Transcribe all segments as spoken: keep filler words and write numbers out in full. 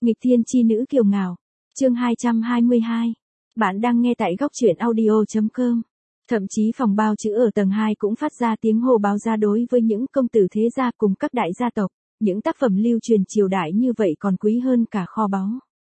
Nghịch thiên chi nữ kiều ngạo. Chương hai trăm hai mươi hai. Bạn đang nghe tại góc truyện audio chấm com. Thậm chí phòng bao chữ ở tầng hai cũng phát ra tiếng hô báo ra đối với những công tử thế gia cùng các đại gia tộc, những tác phẩm lưu truyền triều đại như vậy còn quý hơn cả kho báu.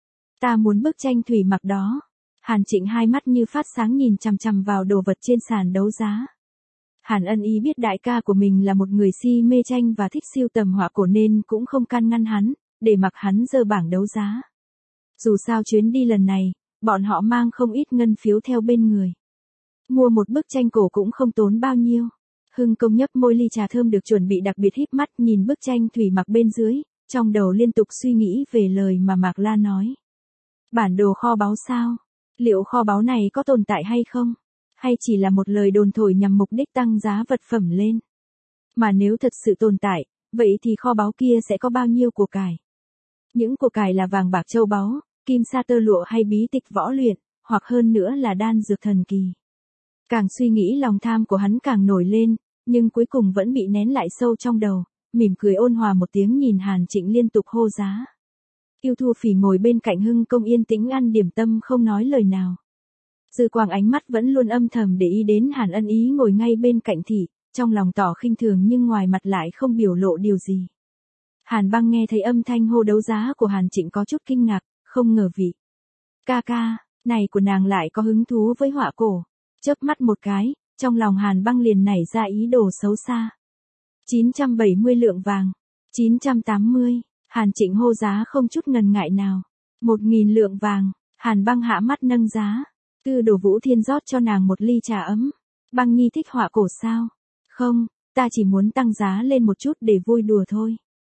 Ta muốn bức tranh thủy mặc đó. Hàn Trịnh hai mắt như phát sáng nhìn chằm chằm vào đồ vật trên sàn đấu giá. Hàn Ân Ý biết đại ca của mình là một người si mê tranh và thích sưu tầm họa cổ nên cũng không can ngăn hắn, để mặc hắn giơ bảng đấu giá. Dù sao chuyến đi lần này, bọn họ mang không ít ngân phiếu theo bên người. Mua một bức tranh cổ cũng không tốn bao nhiêu. Hưng Công nhấp môi ly trà thơm được chuẩn bị đặc biệt híp mắt nhìn bức tranh thủy mặc bên dưới, trong đầu liên tục suy nghĩ về lời mà Mạc La nói. Bản đồ kho báu sao? Liệu kho báu này có tồn tại hay không? Hay chỉ là một lời đồn thổi nhằm mục đích tăng giá vật phẩm lên? Mà nếu thật sự tồn tại, vậy thì kho báu kia sẽ có bao nhiêu của cải? Những của cải là vàng bạc châu báu, kim sa tơ lụa hay bí tịch võ luyện, hoặc hơn nữa là đan dược thần kỳ. Càng suy nghĩ lòng tham của hắn càng nổi lên, nhưng cuối cùng vẫn bị nén lại sâu trong đầu, mỉm cười ôn hòa một tiếng nhìn Hàn Trịnh liên tục hô giá. Yêu Thu Phỉ ngồi bên cạnh Hưng Công yên tĩnh ăn điểm tâm không nói lời nào. Dư quang ánh mắt vẫn luôn âm thầm để ý đến Hàn Ân Ý ngồi ngay bên cạnh thị, trong lòng tỏ khinh thường nhưng ngoài mặt lại không biểu lộ điều gì. Hàn Băng nghe thấy âm thanh hô đấu giá của Hàn Trịnh có chút kinh ngạc, không ngờ vị ca ca này của nàng lại có hứng thú với họa cổ. Chớp mắt một cái, trong lòng Hàn Băng liền nảy ra ý đồ xấu xa. chín trăm bảy mươi lượng vàng, chín trăm tám mươi, Hàn Trịnh hô giá không chút ngần ngại nào. một nghìn lượng vàng, Hàn Băng hạ mắt nâng giá. Tư Đồ Vũ Thiên rót cho nàng một ly trà ấm. Băng nhi thích họa cổ sao? Không, ta chỉ muốn tăng giá lên một chút để vui đùa thôi.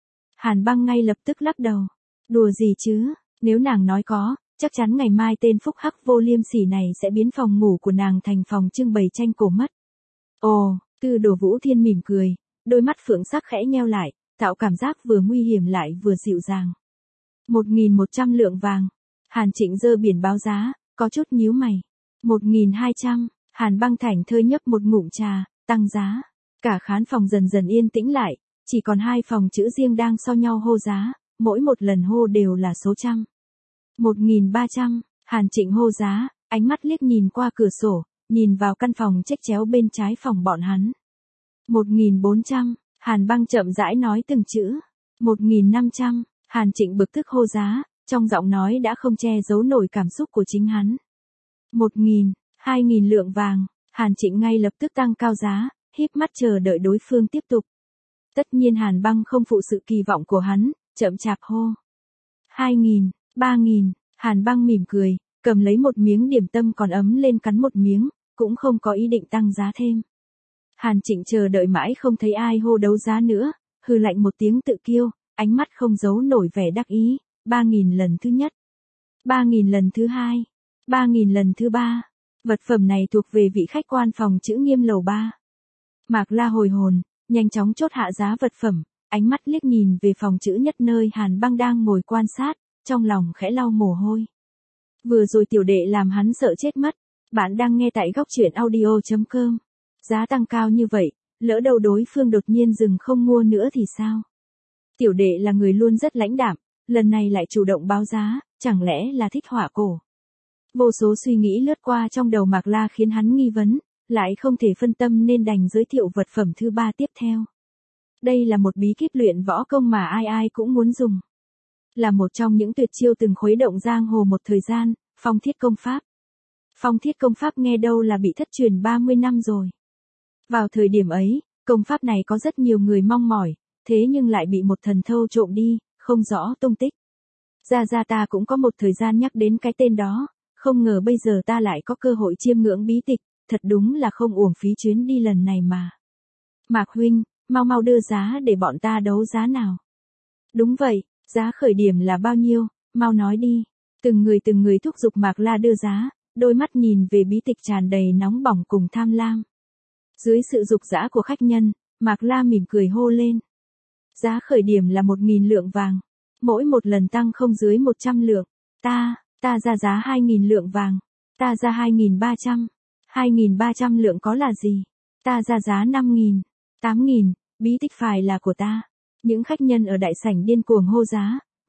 Hàn Băng ngay lập tức lắc đầu. Đùa gì chứ, nếu nàng nói có, chắc chắn ngày mai tên phúc hắc vô liêm sỉ này sẽ biến phòng ngủ của nàng thành phòng trưng bày tranh cổ mất. Ồ, Tư Đồ Vũ Thiên mỉm cười, đôi mắt phượng sắc khẽ nheo lại, tạo cảm giác vừa nguy hiểm lại vừa dịu dàng. một nghìn một trăm lượng vàng. Hàn Trịnh giơ biển báo giá, có chút nhíu mày. một nghìn hai trăm, Hàn Băng thảnh thơi nhấp một ngụm trà, tăng giá. Cả khán phòng dần dần yên tĩnh lại, chỉ còn hai phòng chữ riêng đang so nhau hô giá, mỗi một lần hô đều là số trăm. một nghìn ba trăm, Hàn Trịnh hô giá, ánh mắt liếc nhìn qua cửa sổ, nhìn vào căn phòng chếch chéo bên trái phòng bọn hắn. một nghìn bốn trăm, Hàn Băng chậm rãi nói từng chữ. một nghìn năm trăm, Hàn Trịnh bực tức hô giá, trong giọng nói đã không che giấu nổi cảm xúc của chính hắn. một nghìn, hai nghìn lượng vàng, Hàn Trịnh ngay lập tức tăng cao giá, híp mắt chờ đợi đối phương tiếp tục. Tất nhiên Hàn Băng không phụ sự kỳ vọng của hắn, chậm chạp hô. hai nghìn, ba nghìn, Hàn Băng mỉm cười, cầm lấy một miếng điểm tâm còn ấm lên cắn một miếng, cũng không có ý định tăng giá thêm. Hàn Trịnh chờ đợi mãi không thấy ai hô đấu giá nữa, hừ lạnh một tiếng tự kiêu, ánh mắt không giấu nổi vẻ đắc ý. ba nghìn lần thứ nhất, ba nghìn lần thứ hai, ba nghìn lần thứ ba. Vật phẩm này thuộc về vị khách quan phòng chữ Nghiêm lầu ba. Mạc La hồi hồn, nhanh chóng chốt hạ giá vật phẩm, ánh mắt liếc nhìn về phòng chữ Nhất nơi Hàn Băng đang ngồi quan sát, trong lòng khẽ lau mồ hôi. Vừa rồi tiểu đệ làm hắn sợ chết mất. Bạn đang nghe tại góc truyện audio chấm com. Giá tăng cao như vậy, lỡ đầu đối phương đột nhiên dừng không mua nữa thì sao? Tiểu đệ là người luôn rất lãnh đạm, lần này lại chủ động báo giá, chẳng lẽ là thích họa cổ? Vô số suy nghĩ lướt qua trong đầu Mạc La khiến hắn nghi vấn, lại không thể phân tâm nên đành giới thiệu vật phẩm thứ ba tiếp theo. Đây là một bí kíp luyện võ công mà ai ai cũng muốn dùng. Là một trong những tuyệt chiêu từng khuấy động giang hồ một thời gian, Phong Thiết Công Pháp. Phong Thiết Công Pháp nghe đâu là bị thất truyền ba mươi năm rồi. Vào thời điểm ấy, công pháp này có rất nhiều người mong mỏi, thế nhưng lại bị một thần thâu trộm đi, không rõ tung tích. Ra ra ta cũng có một thời gian nhắc đến cái tên đó, không ngờ bây giờ ta lại có cơ hội chiêm ngưỡng bí tịch, thật đúng là không uổng phí chuyến đi lần này mà. Mạc huynh, mau mau đưa giá để bọn ta đấu giá nào. Đúng vậy, giá khởi điểm là bao nhiêu, mau nói đi. Từng người từng người thúc giục Mạc La đưa giá, đôi mắt nhìn về bí tịch tràn đầy nóng bỏng cùng tham lam. Dưới sự dục dã của khách nhân, Mạc La mỉm cười hô lên. Giá khởi điểm là một nghìn lượng vàng, mỗi một lần tăng không dưới một trăm lượng. Ta, ta ra giá hai nghìn lượng vàng, ta ra hai nghìn ba trăm, hai nghìn ba trăm lượng có là gì? Ta ra giá năm nghìn, tám nghìn, bí tịch phải là của ta. Những khách nhân ở đại sảnh điên cuồng hô giá,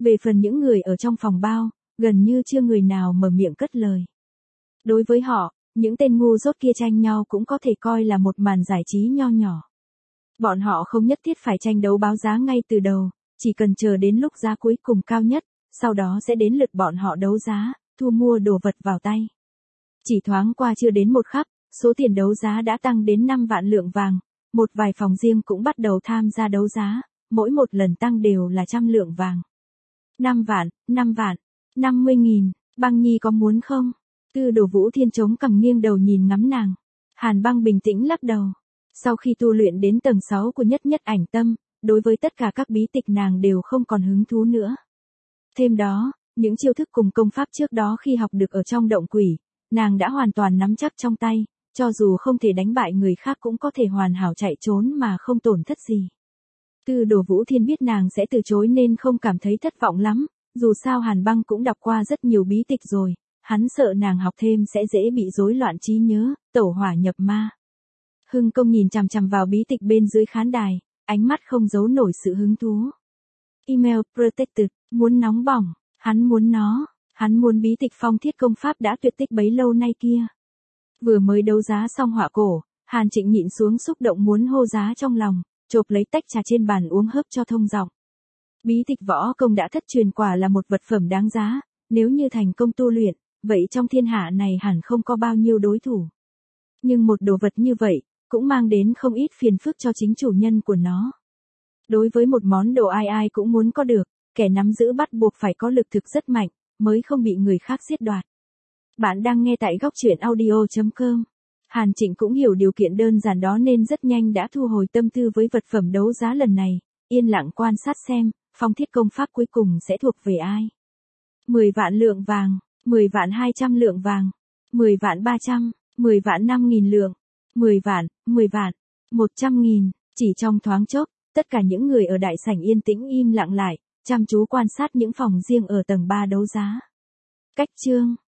Về phần những người ở trong phòng bao, gần như chưa người nào mở miệng cất lời. Đối với họ, những tên ngu dốt kia tranh nhau cũng có thể coi là một màn giải trí nho nhỏ. Bọn họ không nhất thiết phải tranh đấu báo giá ngay từ đầu, chỉ cần chờ đến lúc giá cuối cùng cao nhất, sau đó sẽ đến lượt bọn họ đấu giá, thu mua đồ vật vào tay. Chỉ thoáng qua chưa đến một khắc, số tiền đấu giá đã tăng đến năm vạn lượng vàng, một vài phòng riêng cũng bắt đầu tham gia đấu giá, mỗi một lần tăng đều là trăm lượng vàng. năm vạn, năm vạn, năm mươi nghìn, Băng Nhi có muốn không? Tư Đồ Vũ Thiên chống cằm nghiêng đầu nhìn ngắm nàng. Hàn Băng bình tĩnh lắc đầu. Sau khi tu luyện đến tầng sáu của nhất nhất ảnh tâm, đối với tất cả các bí tịch nàng đều không còn hứng thú nữa. Thêm đó, những chiêu thức cùng công pháp trước đó khi học được ở trong động quỷ, nàng đã hoàn toàn nắm chắc trong tay, cho dù không thể đánh bại người khác cũng có thể hoàn hảo chạy trốn mà không tổn thất gì. Tư Đồ Vũ Thiên biết nàng sẽ từ chối nên không cảm thấy thất vọng lắm, dù sao Hàn Băng cũng đọc qua rất nhiều bí tịch rồi, hắn sợ nàng học thêm sẽ dễ bị rối loạn trí nhớ, tẩu hỏa nhập ma. Hưng Công nhìn chằm chằm vào bí tịch bên dưới khán đài, ánh mắt không giấu nổi sự hứng thú. Email Protected, muốn nóng bỏng, hắn muốn nó, hắn muốn bí tịch phong thiết công pháp đã tuyệt tích bấy lâu nay kia. Vừa mới đấu giá xong họa cổ, Hàn Trịnh nhịn xuống xúc động muốn hô giá trong lòng, chộp lấy tách trà trên bàn uống hớp cho thông giọng. Bí tịch võ công đã thất truyền quả là một vật phẩm đáng giá, nếu như thành công tu luyện, vậy trong thiên hạ này hẳn không có bao nhiêu đối thủ. Nhưng một đồ vật như vậy, cũng mang đến không ít phiền phức cho chính chủ nhân của nó. Đối với một món đồ ai ai cũng muốn có được, kẻ nắm giữ bắt buộc phải có lực thực rất mạnh, mới không bị người khác giết đoạt. Bạn đang nghe tại góc truyện audio chấm com. Hàn Trịnh cũng hiểu điều kiện đơn giản đó nên rất nhanh đã thu hồi tâm tư với vật phẩm đấu giá lần này, yên lặng quan sát xem, phong thiết công pháp cuối cùng sẽ thuộc về ai. mười vạn lượng vàng, mười vạn hai trăm lượng vàng, mười vạn ba trăm, mười vạn năm nghìn lượng, mười vạn, mười vạn, một trăm nghìn, chỉ trong thoáng chốc, tất cả những người ở đại sảnh yên tĩnh im lặng lại, chăm chú quan sát những phòng riêng ở tầng ba đấu giá. Cách chương